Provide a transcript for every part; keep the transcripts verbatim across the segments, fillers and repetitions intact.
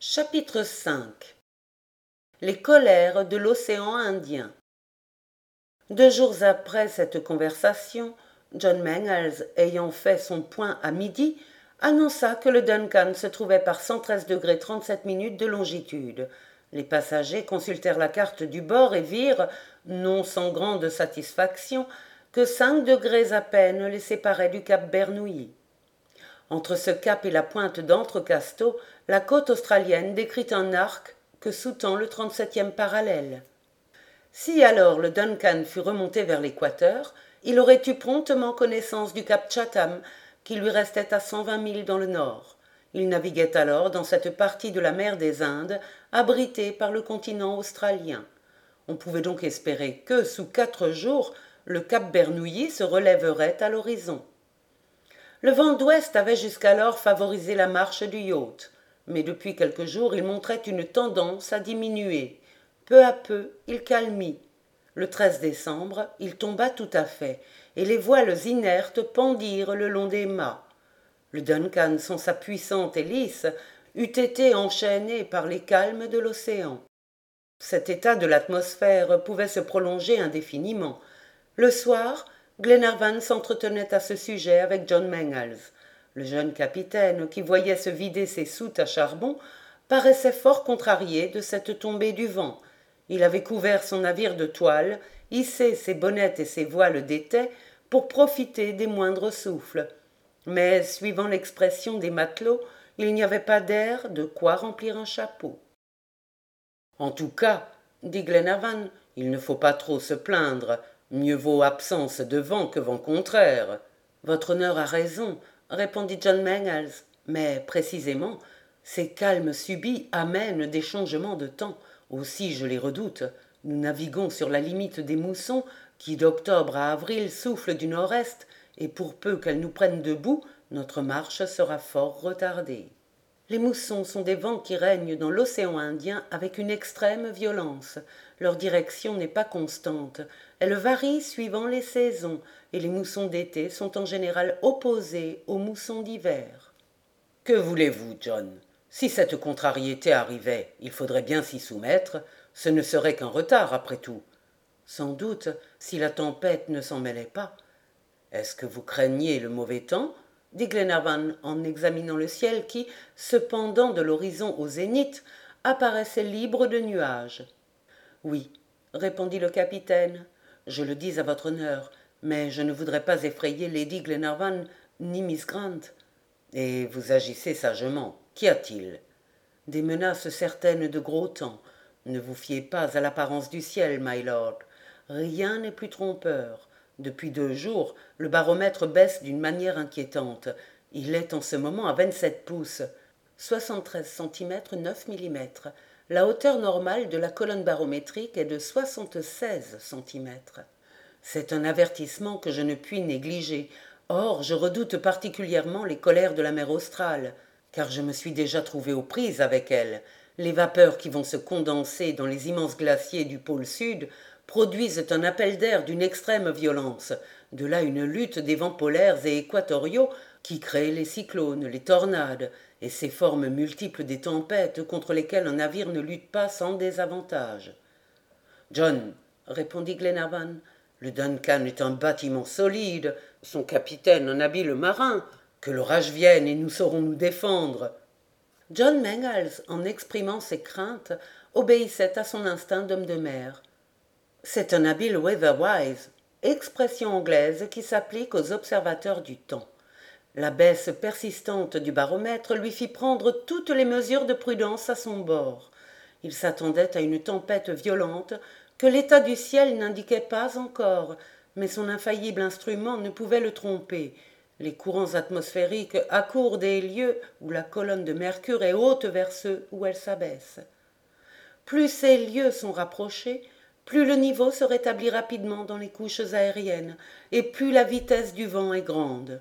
Chapitre cinq. Les colères de l'océan Indien. Deux jours après cette conversation, John Mangles, ayant fait son point à midi, annonça que le Duncan se trouvait par cent treize degrés trente-sept minutes de longitude. Les passagers consultèrent la carte du bord et virent, non sans grande satisfaction, que cinq degrés à peine les séparaient du cap Bernouilli. Entre ce cap et la pointe d'Entrecasteaux, la côte australienne décrit un arc que sous-tend le trente-septième parallèle. Si alors le Duncan fût remonté vers l'équateur, il aurait eu promptement connaissance du cap Chatham, qui lui restait à cent vingt milles dans le nord. Il naviguait alors dans cette partie de la mer des Indes, abritée par le continent australien. On pouvait donc espérer que, sous quatre jours, le cap Bernouilli se relèverait à l'horizon. Le vent d'ouest avait jusqu'alors favorisé la marche du yacht, mais depuis quelques jours il montrait une tendance à diminuer. Peu à peu, il calmit. Le treize décembre, il tomba tout à fait, et les voiles inertes pendirent le long des mâts. Le Duncan, sans sa puissante hélice, eût été enchaîné par les calmes de l'océan. Cet état de l'atmosphère pouvait se prolonger indéfiniment. Le soir, Glenarvan s'entretenait à ce sujet avec John Mangles. Le jeune capitaine, qui voyait se vider ses soutes à charbon, paraissait fort contrarié de cette tombée du vent. Il avait couvert son navire de toile, hissé ses bonnettes et ses voiles d'étai pour profiter des moindres souffles. Mais, suivant l'expression des matelots, il n'y avait pas d'air de quoi remplir un chapeau. « En tout cas, dit Glenarvan, il ne faut pas trop se plaindre. Mieux vaut absence de vent que vent contraire. »« Votre honneur a raison, » répondit John Mangles, « mais, précisément, ces calmes subits amènent des changements de temps. Aussi, je les redoute. Nous naviguons sur la limite des moussons, qui d'octobre à avril soufflent du nord-est, et pour peu qu'elles nous prennent debout, notre marche sera fort retardée. Les moussons sont des vents qui règnent dans l'océan Indien avec une extrême violence. Leur direction n'est pas constante. Elle varie suivant les saisons, et les moussons d'été sont en général opposés aux moussons d'hiver. « Que voulez-vous, John ? Si cette contrariété arrivait, il faudrait bien s'y soumettre. Ce ne serait qu'un retard, après tout. »« Sans doute, si la tempête ne s'en mêlait pas. »« Est-ce que vous craignez le mauvais temps ?» dit Glenarvan en examinant le ciel qui, cependant de l'horizon au zénith, apparaissait libre de nuages. « Oui, » répondit le capitaine, « je le dis à votre honneur, mais je ne voudrais pas effrayer lady Glenarvan ni Miss Grant. »« Et vous agissez sagement. Qu'y a-t-il ?»« Des menaces certaines de gros temps. Ne vous fiez pas à l'apparence du ciel, my lord. Rien n'est plus trompeur. Depuis deux jours, le baromètre baisse d'une manière inquiétante. Il est en ce moment à vingt-sept pouces, soixante-treize centimètres neuf millimètres. La hauteur normale de la colonne barométrique est de soixante-seize centimètres. C'est un avertissement que je ne puis négliger. Or, je redoute particulièrement les colères de la mer australe, car je me suis déjà trouvé aux prises avec elle. Les vapeurs qui vont se condenser dans les immenses glaciers du pôle sud produisent un appel d'air d'une extrême violence, de là une lutte des vents polaires et équatoriaux qui créent les cyclones, les tornades, et ces formes multiples des tempêtes contre lesquelles un navire ne lutte pas sans désavantage. « John, » répondit Glenarvan, « le Duncan est un bâtiment solide, son capitaine un habile marin, que l'orage vienne et nous saurons nous défendre. » John Mangles, en exprimant ses craintes, obéissait à son instinct d'homme de mer. C'est un habile weatherwise, expression anglaise qui s'applique aux observateurs du temps. La baisse persistante du baromètre lui fit prendre toutes les mesures de prudence à son bord. Il s'attendait à une tempête violente que l'état du ciel n'indiquait pas encore, mais son infaillible instrument ne pouvait le tromper. Les courants atmosphériques accourent des lieux où la colonne de mercure est haute vers ceux où elle s'abaisse. Plus ces lieux sont rapprochés, plus le niveau se rétablit rapidement dans les couches aériennes, et plus la vitesse du vent est grande.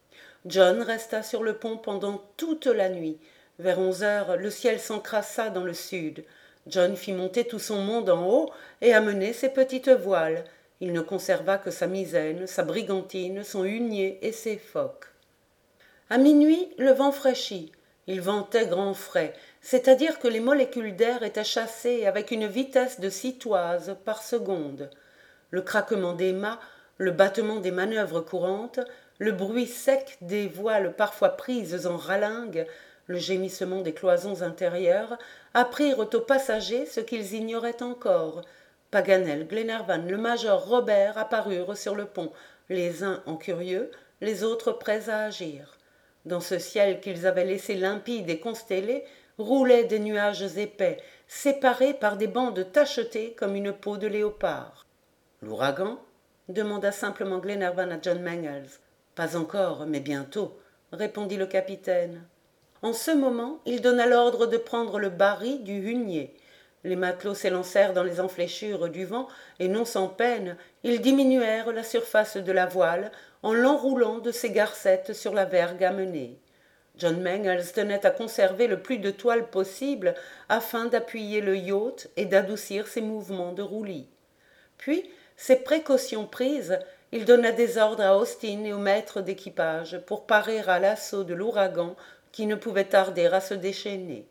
John resta sur le pont pendant toute la nuit. Vers onze heures, le ciel s'encrassa dans le sud. John fit monter tout son monde en haut et amener ses petites voiles. Il ne conserva que sa misaine, sa brigantine, son hunier et ses focs. À minuit, le vent fraîchit. Il ventait grand frais, c'est-à-dire que les molécules d'air étaient chassées avec une vitesse de six toises par seconde. Le craquement des mâts, le battement des manœuvres courantes, le bruit sec des voiles parfois prises en ralingue, le gémissement des cloisons intérieures, apprirent aux passagers ce qu'ils ignoraient encore. Paganel, Glenarvan, le major Robert apparurent sur le pont, les uns en curieux, les autres prêts à agir. Dans ce ciel qu'ils avaient laissé limpide et constellé, roulaient des nuages épais, séparés par des bandes tachetées comme une peau de léopard. « L'ouragan » demanda simplement Glenarvan à John Mangles. « Pas encore, mais bientôt, » répondit le capitaine. En ce moment, il donna l'ordre de prendre le baril du hunier. Les matelots s'élancèrent dans les enfléchures du vent, et non sans peine, ils diminuèrent la surface de la voile en l'enroulant de ses garcettes sur la vergue amenée. John Mangles tenait à conserver le plus de toile possible afin d'appuyer le yacht et d'adoucir ses mouvements de roulis. Puis, ces précautions prises, il donna des ordres à Austin et au maître d'équipage pour parer à l'assaut de l'ouragan qui ne pouvait tarder à se déchaîner.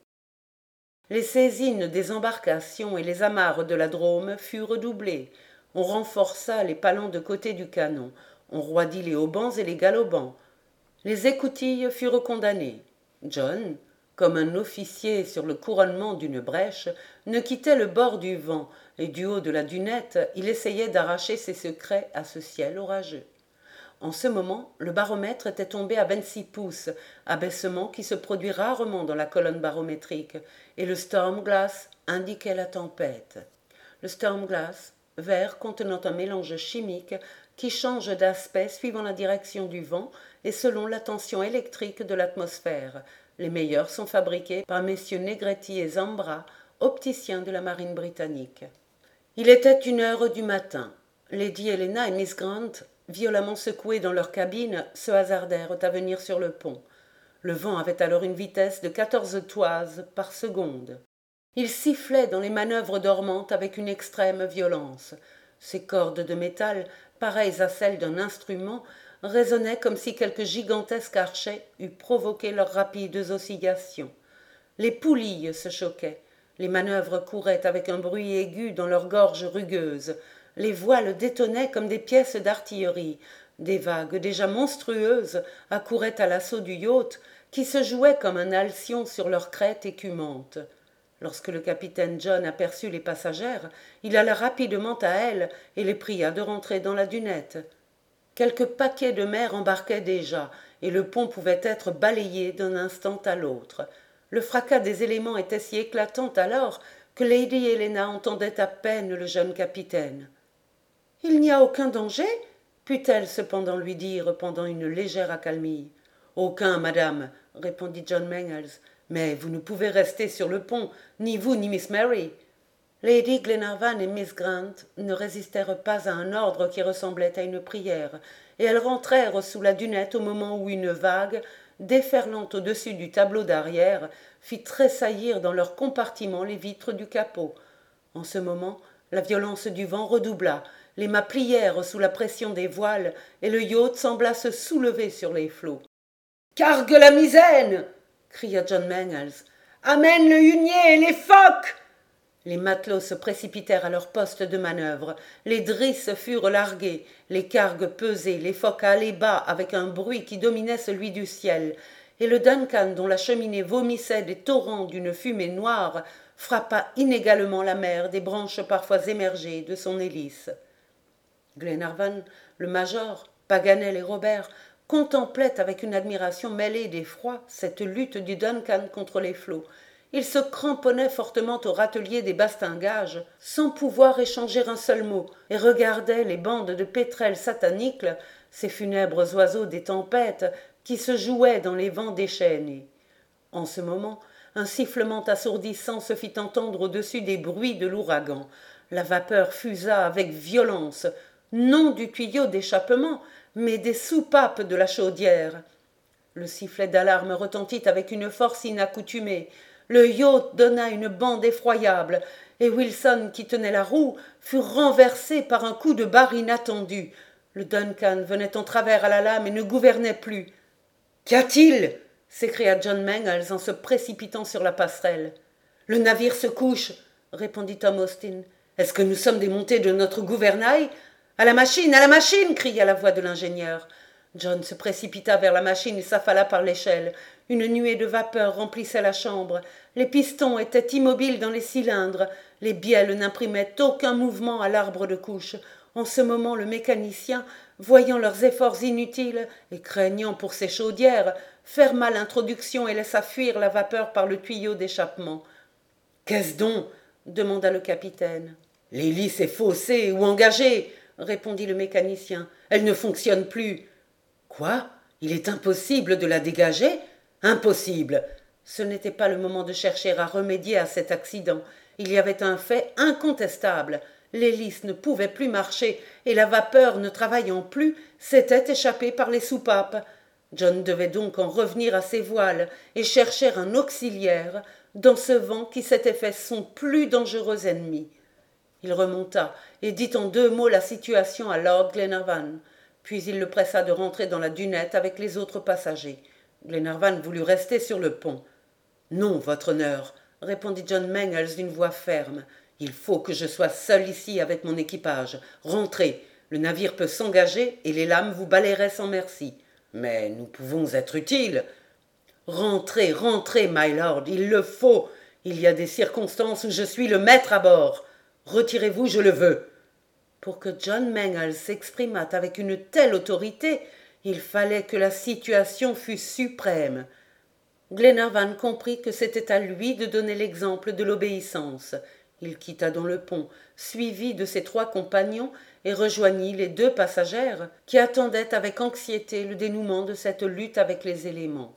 Les saisines des embarcations et les amarres de la Drôme furent redoublées. On renforça les palans de côté du canon, on roidit les haubans et les galopants. Les écoutilles furent condamnées. John, comme un officier sur le couronnement d'une brèche, ne quittait le bord du vent, et du haut de la dunette, il essayait d'arracher ses secrets à ce ciel orageux. En ce moment, le baromètre était tombé à vingt-six pouces, abaissement qui se produit rarement dans la colonne barométrique, et le storm-glass indiquait la tempête. Le storm-glass, verre contenant un mélange chimique qui change d'aspect suivant la direction du vent et selon la tension électrique de l'atmosphère. Les meilleurs sont fabriqués par messieurs Negretti et Zambra, opticiens de la marine britannique. Il était une heure du matin. Lady Helena et Miss Grant, violemment secouées dans leur cabine, se hasardèrent à venir sur le pont. Le vent avait alors une vitesse de quatorze toises par seconde. Il sifflait dans les manœuvres dormantes avec une extrême violence. Ses cordes de métal, pareilles à celles d'un instrument, résonnaient comme si quelque gigantesque archet eût provoqué leurs rapides oscillations. Les poulies se choquaient, les manœuvres couraient avec un bruit aigu dans leurs gorges rugueuses, les voiles détonnaient comme des pièces d'artillerie, des vagues déjà monstrueuses accouraient à l'assaut du yacht qui se jouait comme un alcyon sur leur crête écumante. Lorsque le capitaine John aperçut les passagères, il alla rapidement à elles et les pria de rentrer dans la dunette. Quelques paquets de mer embarquaient déjà, et le pont pouvait être balayé d'un instant à l'autre. Le fracas des éléments était si éclatant alors que Lady Helena entendait à peine le jeune capitaine. « Il n'y a aucun danger ?» put-elle cependant lui dire pendant une légère accalmie. « Aucun, madame, » répondit John Mangles, « mais vous ne pouvez rester sur le pont, ni vous ni Miss Mary. » Lady Glenarvan et Miss Grant ne résistèrent pas à un ordre qui ressemblait à une prière, et elles rentrèrent sous la dunette au moment où une vague, déferlant au-dessus du tableau d'arrière, fit tressaillir dans leur compartiment les vitres du capot. En ce moment, la violence du vent redoubla, les mâts plièrent sous la pression des voiles, et le yacht sembla se soulever sur les flots. « Cargue la misaine !» cria John Mangles. « Amène le hunier et les focs !» Les matelots se précipitèrent à leur poste de manœuvre, les drisses furent larguées, les cargues pesées, les focs allaient bas avec un bruit qui dominait celui du ciel, et le Duncan, dont la cheminée vomissait des torrents d'une fumée noire, frappa inégalement la mer des branches parfois émergées de son hélice. Glenarvan, le major, Paganel et Robert contemplaient avec une admiration mêlée d'effroi cette lutte du Duncan contre les flots. Ils se cramponnaient fortement au râtelier des bastingages, sans pouvoir échanger un seul mot, et regardaient les bandes de pétrels satanicles, ces funèbres oiseaux des tempêtes, qui se jouaient dans les vents déchaînés. En ce moment, un sifflement assourdissant se fit entendre au-dessus des bruits de l'ouragan. La vapeur fusa avec violence, non du tuyau d'échappement, mais des soupapes de la chaudière. Le sifflet d'alarme retentit avec une force inaccoutumée. Le yacht donna une bande effroyable, et Wilson, qui tenait la roue, fut renversé par un coup de barre inattendu. Le Duncan venait en travers à la lame et ne gouvernait plus. « Qu'y a-t-il » s'écria John Mangles en se précipitant sur la passerelle. « Le navire se couche !» répondit Tom Austin. « Est-ce que nous sommes démontés de notre gouvernail ?»« À la machine, à la machine !» cria la voix de l'ingénieur. John se précipita vers la machine et s'affala par l'échelle. Une nuée de vapeur remplissait la chambre. Les pistons étaient immobiles dans les cylindres. Les bielles n'imprimaient aucun mouvement à l'arbre de couche. En ce moment, le mécanicien, voyant leurs efforts inutiles et craignant pour ses chaudières, ferma l'introduction et laissa fuir la vapeur par le tuyau d'échappement. « Qu'est-ce donc ?» demanda le capitaine. « L'hélice est faussée ou engagée !» répondit le mécanicien. « Elle ne fonctionne plus. »« Quoi ? Il est impossible de la dégager ? » ?»« Impossible !» Ce n'était pas le moment de chercher à remédier à cet accident. Il y avait un fait incontestable. L'hélice ne pouvait plus marcher et la vapeur, ne travaillant plus, s'était échappée par les soupapes. John devait donc en revenir à ses voiles et chercher un auxiliaire dans ce vent qui s'était fait son plus dangereux ennemi. Il remonta et dit en deux mots la situation à Lord Glenarvan. Puis il le pressa de rentrer dans la dunette avec les autres passagers. Glenarvan voulut rester sur le pont. « Non, votre honneur, » répondit John Mangles d'une voix ferme. « Il faut que je sois seul ici avec mon équipage. Rentrez. Le navire peut s'engager et les lames vous balayeraient sans merci. Mais nous pouvons être utiles. »« Rentrez, rentrez, my lord, il le faut. Il y a des circonstances où je suis le maître à bord. Retirez-vous, je le veux. » Pour que John Mangles s'exprimât avec une telle autorité, il fallait que la situation fût suprême. Glenarvan comprit que c'était à lui de donner l'exemple de l'obéissance. Il quitta donc le pont, suivi de ses trois compagnons, et rejoignit les deux passagères qui attendaient avec anxiété le dénouement de cette lutte avec les éléments.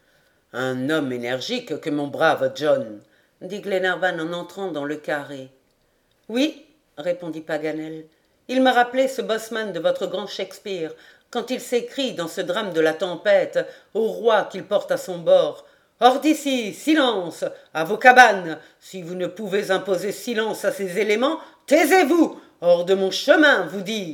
« Un homme énergique que mon brave John !» dit Glenarvan en entrant dans le carré. « Oui, » répondit Paganel, « il m'a rappelé ce bosseman de votre grand Shakespeare, quand il s'écrie dans ce drame de la tempête au roi qu'il porte à son bord. « Hors d'ici, silence, à vos cabanes. Si vous ne pouvez imposer silence à ces éléments, taisez-vous, hors de mon chemin, vous dis-je. »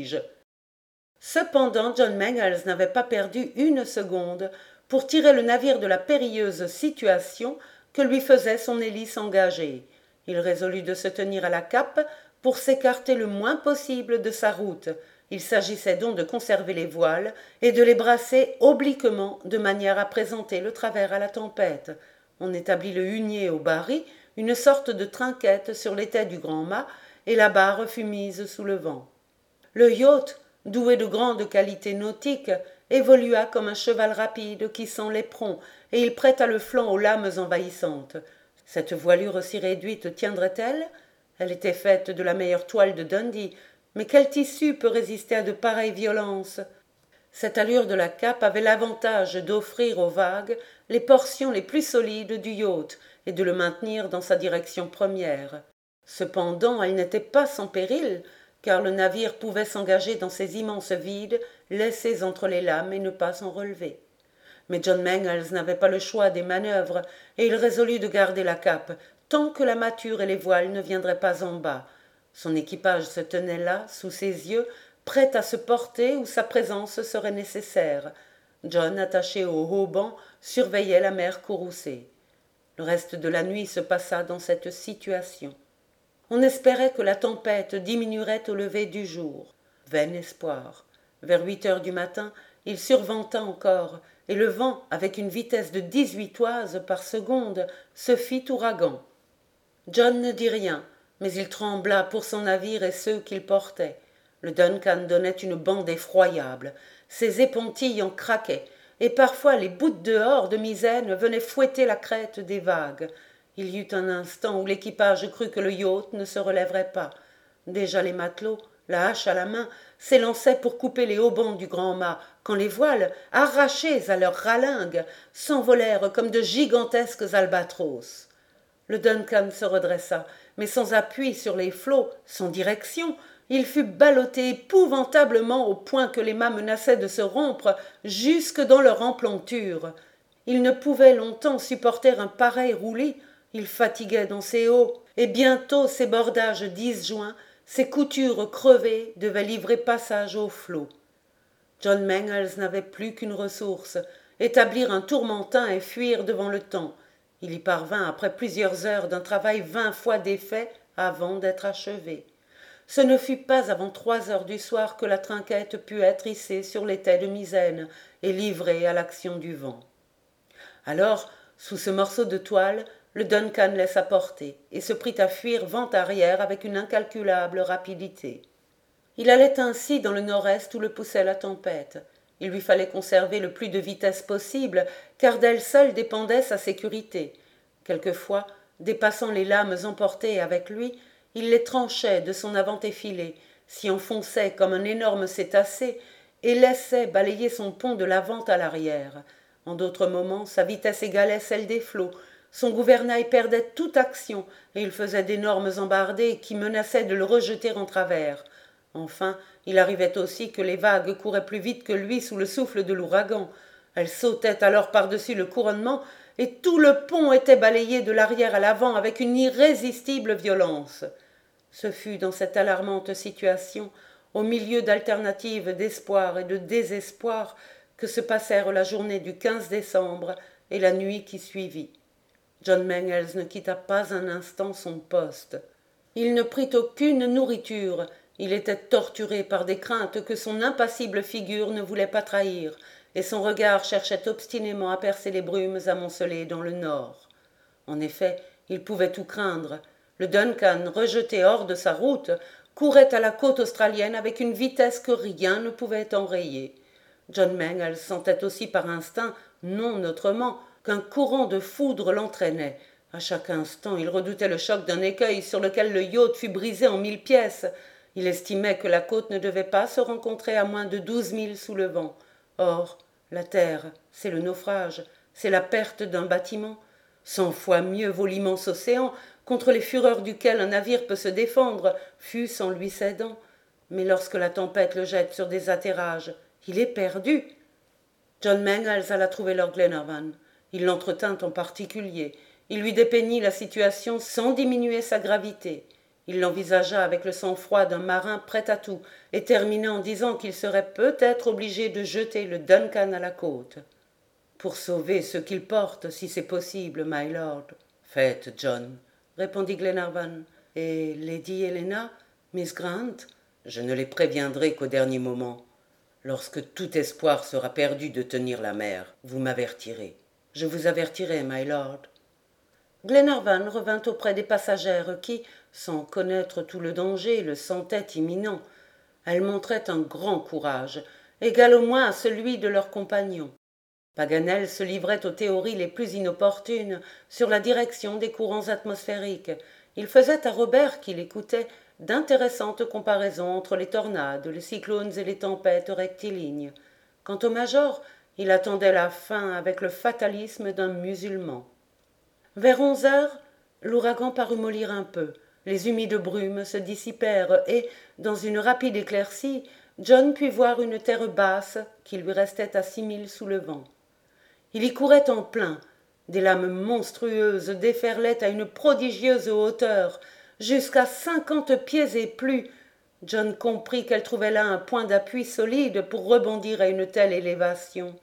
Cependant, John Mangles n'avait pas perdu une seconde pour tirer le navire de la périlleuse situation que lui faisait son hélice engagée. Il résolut de se tenir à la cape pour s'écarter le moins possible de sa route. Il s'agissait donc de conserver les voiles et de les brasser obliquement de manière à présenter le travers à la tempête. On établit le hunier au barri, une sorte de trinquette sur l'étai du grand mât, et la barre fut mise sous le vent. Le yacht, doué de grandes qualités nautiques, évolua comme un cheval rapide qui sent l'éperon, et il prêta le flanc aux lames envahissantes. Cette voilure si réduite tiendrait-elle ? Elle était faite de la meilleure toile de Dundee, mais quel tissu peut résister à de pareilles violences ? Cette allure de la cape avait l'avantage d'offrir aux vagues les portions les plus solides du yacht et de le maintenir dans sa direction première. Cependant, elle n'était pas sans péril, car le navire pouvait s'engager dans ces immenses vides laissés entre les lames et ne pas s'en relever. Mais John Mangles n'avait pas le choix des manœuvres, et il résolut de garder la cape, tant que la mâture et les voiles ne viendraient pas en bas. Son équipage se tenait là, sous ses yeux, prêt à se porter où sa présence serait nécessaire. John, attaché au haut banc, surveillait la mer courroucée. Le reste de la nuit se passa dans cette situation. On espérait que la tempête diminuerait au lever du jour. Vain espoir. Vers huit heures du matin, il surventa encore, et le vent, avec une vitesse de dix-huit toises par seconde, se fit ouragan. John ne dit rien, mais il trembla pour son navire et ceux qu'il portait. Le Duncan donnait une bande effroyable. Ses épontilles en craquaient, et parfois les bouts de dehors de misaine venaient fouetter la crête des vagues. Il y eut un instant où l'équipage crut que le yacht ne se relèverait pas. Déjà les matelots, la hache à la main, s'élançaient pour couper les haubans du grand mât, quand les voiles, arrachées à leurs ralingues, s'envolèrent comme de gigantesques albatros. Le Duncan se redressa, mais sans appui sur les flots, sans direction, il fut ballotté épouvantablement au point que les mâts menaçaient de se rompre jusque dans leur emplanture. Il ne pouvait longtemps supporter un pareil roulis, il fatiguait dans ses hauts, et bientôt ses bordages disjoints, ses coutures crevées devaient livrer passage aux flots. John Mangles n'avait plus qu'une ressource, établir un tourmentin et fuir devant le temps. Il y parvint après plusieurs heures d'un travail vingt fois défait avant d'être achevé. Ce ne fut pas avant trois heures du soir que la trinquette put être hissée sur l'étai de misaine et livrée à l'action du vent. Alors, sous ce morceau de toile, le Duncan laissa porter et se prit à fuir vent arrière avec une incalculable rapidité. Il allait ainsi dans le nord-est où le poussait la tempête. Il lui fallait conserver le plus de vitesse possible, car d'elle seule dépendait sa sécurité. Quelquefois, dépassant les lames emportées avec lui, il les tranchait de son avant effilé, s'y enfonçait comme un énorme cétacé et laissait balayer son pont de l'avant à l'arrière. En d'autres moments, sa vitesse égalait celle des flots, son gouvernail perdait toute action et il faisait d'énormes embardées qui menaçaient de le rejeter en travers. Enfin, il arrivait aussi que les vagues couraient plus vite que lui sous le souffle de l'ouragan. Elles sautaient alors par-dessus le couronnement et tout le pont était balayé de l'arrière à l'avant avec une irrésistible violence. Ce fut dans cette alarmante situation, au milieu d'alternatives d'espoir et de désespoir, que se passèrent la journée du quinze décembre et la nuit qui suivit. John Mangles ne quitta pas un instant son poste. Il ne prit aucune nourriture. Il était torturé par des craintes que son impassible figure ne voulait pas trahir, et son regard cherchait obstinément à percer les brumes amoncelées dans le nord. En effet, il pouvait tout craindre. Le Duncan, rejeté hors de sa route, courait à la côte australienne avec une vitesse que rien ne pouvait enrayer. John Mangles sentait aussi par instinct, non autrement, qu'un courant de foudre l'entraînait. À chaque instant, il redoutait le choc d'un écueil sur lequel le yacht fût brisé en mille pièces. Il estimait que la côte ne devait pas se rencontrer à moins de douze milles sous le vent. Or, la terre, c'est le naufrage, c'est la perte d'un bâtiment. Cent fois mieux vaut l'immense océan, contre les fureurs duquel un navire peut se défendre, fût-ce en lui cédant. Mais lorsque la tempête le jette sur des atterrages, il est perdu. John Mangles alla trouver Lord Glenarvan. Il l'entretint en particulier. Il lui dépeignit la situation sans diminuer sa gravité. Il l'envisagea avec le sang-froid d'un marin prêt à tout, et termina en disant qu'il serait peut-être obligé de jeter le Duncan à la côte. « Pour sauver ceux qu'il porte, si c'est possible, my lord. »« Faites, John, » répondit Glenarvan. « Et Lady Helena, Miss Grant ?»« Je ne les préviendrai qu'au dernier moment. Lorsque tout espoir sera perdu de tenir la mer, vous m'avertirez. »« Je vous avertirai, my lord. » Glenarvan revint auprès des passagères qui, sans connaître tout le danger, le sentaient imminent. Elles montraient un grand courage, égal au moins à celui de leurs compagnons. Paganel se livrait aux théories les plus inopportunes sur la direction des courants atmosphériques. Il faisait à Robert, qui l'écoutait, d'intéressantes comparaisons entre les tornades, les cyclones et les tempêtes rectilignes. Quant au major, il attendait la fin avec le fatalisme d'un musulman. Vers onze heures, l'ouragan parut mollir un peu. Les humides brumes se dissipèrent et, dans une rapide éclaircie, John put voir une terre basse qui lui restait à six milles sous le vent. Il y courait en plein. Des lames monstrueuses déferlaient à une prodigieuse hauteur, jusqu'à cinquante pieds et plus. John comprit qu'elle trouvait là un point d'appui solide pour rebondir à une telle élévation.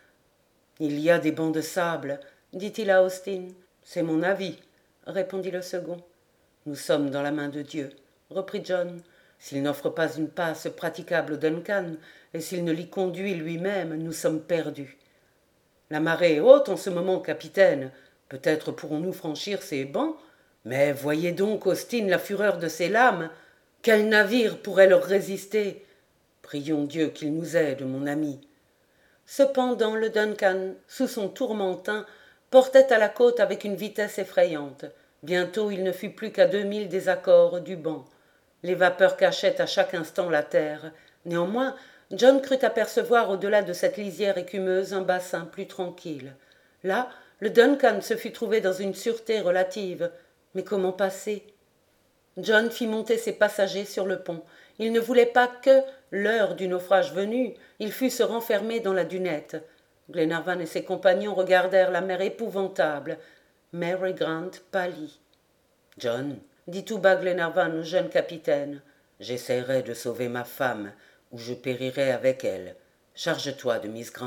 « Il y a des bancs de sable, » dit-il à Austin. « C'est mon avis, » répondit le second. « Nous sommes dans la main de Dieu, » reprit John. « S'il n'offre pas une passe praticable au Duncan, et s'il ne l'y conduit lui-même, nous sommes perdus. La marée est haute en ce moment, capitaine. Peut-être pourrons-nous franchir ces bancs, mais voyez donc, Austin, la fureur de ces lames. Quel navire pourrait leur résister? Prions Dieu qu'il nous aide, mon ami. » Cependant, le Duncan, sous son tourmentin, portait à la côte avec une vitesse effrayante. Bientôt, il ne fut plus qu'à deux milles des accords du banc. Les vapeurs cachaient à chaque instant la terre. Néanmoins, John crut apercevoir au-delà de cette lisière écumeuse un bassin plus tranquille. Là, le Duncan se fut trouvé dans une sûreté relative. Mais comment passer? John fit monter ses passagers sur le pont. Il ne voulait pas que, l'heure du naufrage venue, ils fussent renfermés dans la dunette. Glenarvan et ses compagnons regardèrent la mer épouvantable. Mary Grant pâlit. « John, dit tout bas Glenarvan au jeune capitaine, j'essaierai de sauver ma femme, ou je périrai avec elle. Charge-toi de Miss Grant. »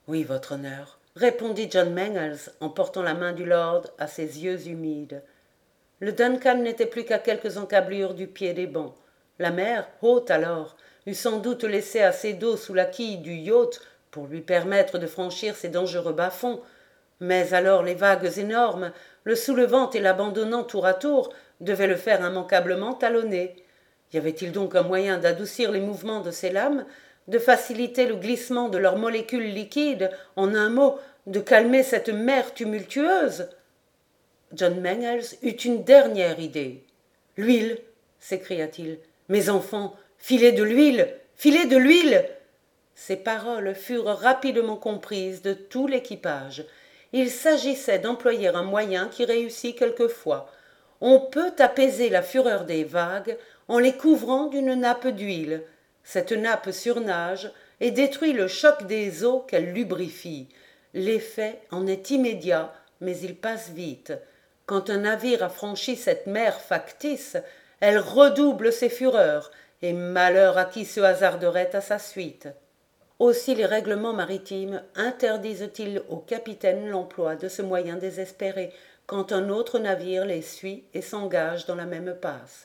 Oui, votre honneur, répondit John Mangles en portant la main du lord à ses yeux humides. Le Duncan n'était plus qu'à quelques encablures du pied des bancs. La mer, haute alors, eût sans doute laissé assez d'eau sous la quille du yacht pour lui permettre de franchir ces dangereux bas-fonds, mais alors les vagues énormes, le soulevant et l'abandonnant tour à tour, devaient le faire immanquablement talonner. Y avait-il donc un moyen d'adoucir les mouvements de ces lames, de faciliter le glissement de leurs molécules liquides, en un mot, de calmer cette mer tumultueuse? John Mangles eut une dernière idée. L'huile, s'écria-t-il. Mes enfants, filez de l'huile, filez de l'huile. Ces paroles furent rapidement comprises de tout l'équipage. Il s'agissait d'employer un moyen qui réussit quelquefois. On peut apaiser la fureur des vagues en les couvrant d'une nappe d'huile. Cette nappe surnage et détruit le choc des eaux qu'elle lubrifie. L'effet en est immédiat, mais il passe vite. Quand un navire a franchi cette mer factice, elle redouble ses fureurs, et malheur à qui se hasarderait à sa suite. Aussi les règlements maritimes interdisent-ils au capitaine l'emploi de ce moyen désespéré quand un autre navire les suit et s'engage dans la même passe.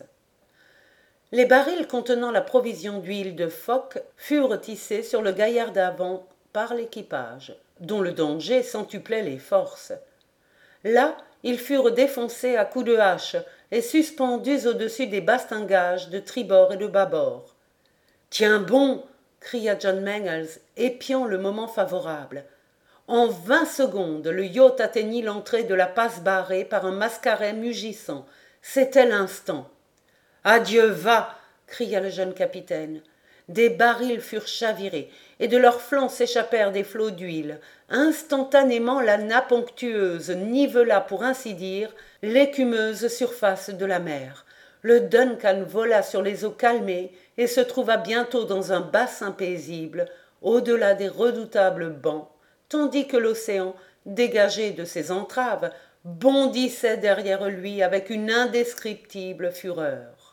Les barils contenant la provision d'huile de phoque furent hissés sur le gaillard d'avant par l'équipage, dont le danger centuplait les forces. Là, ils furent défoncés à coups de hache et suspendus au-dessus des bastingages de tribord et de bâbord. « Tiens bon !» cria John Mangles, épiant le moment favorable. En vingt secondes, le yacht atteignit l'entrée de la passe barrée par un mascaret mugissant. C'était l'instant. « Adieu, va !» cria le jeune capitaine. Des barils furent chavirés, et de leurs flancs s'échappèrent des flots d'huile. Instantanément, la nappe onctueuse nivela, pour ainsi dire, l'écumeuse surface de la mer. Le Duncan vola sur les eaux calmées et se trouva bientôt dans un bassin paisible, au-delà des redoutables bancs, tandis que l'océan, dégagé de ses entraves, bondissait derrière lui avec une indescriptible fureur.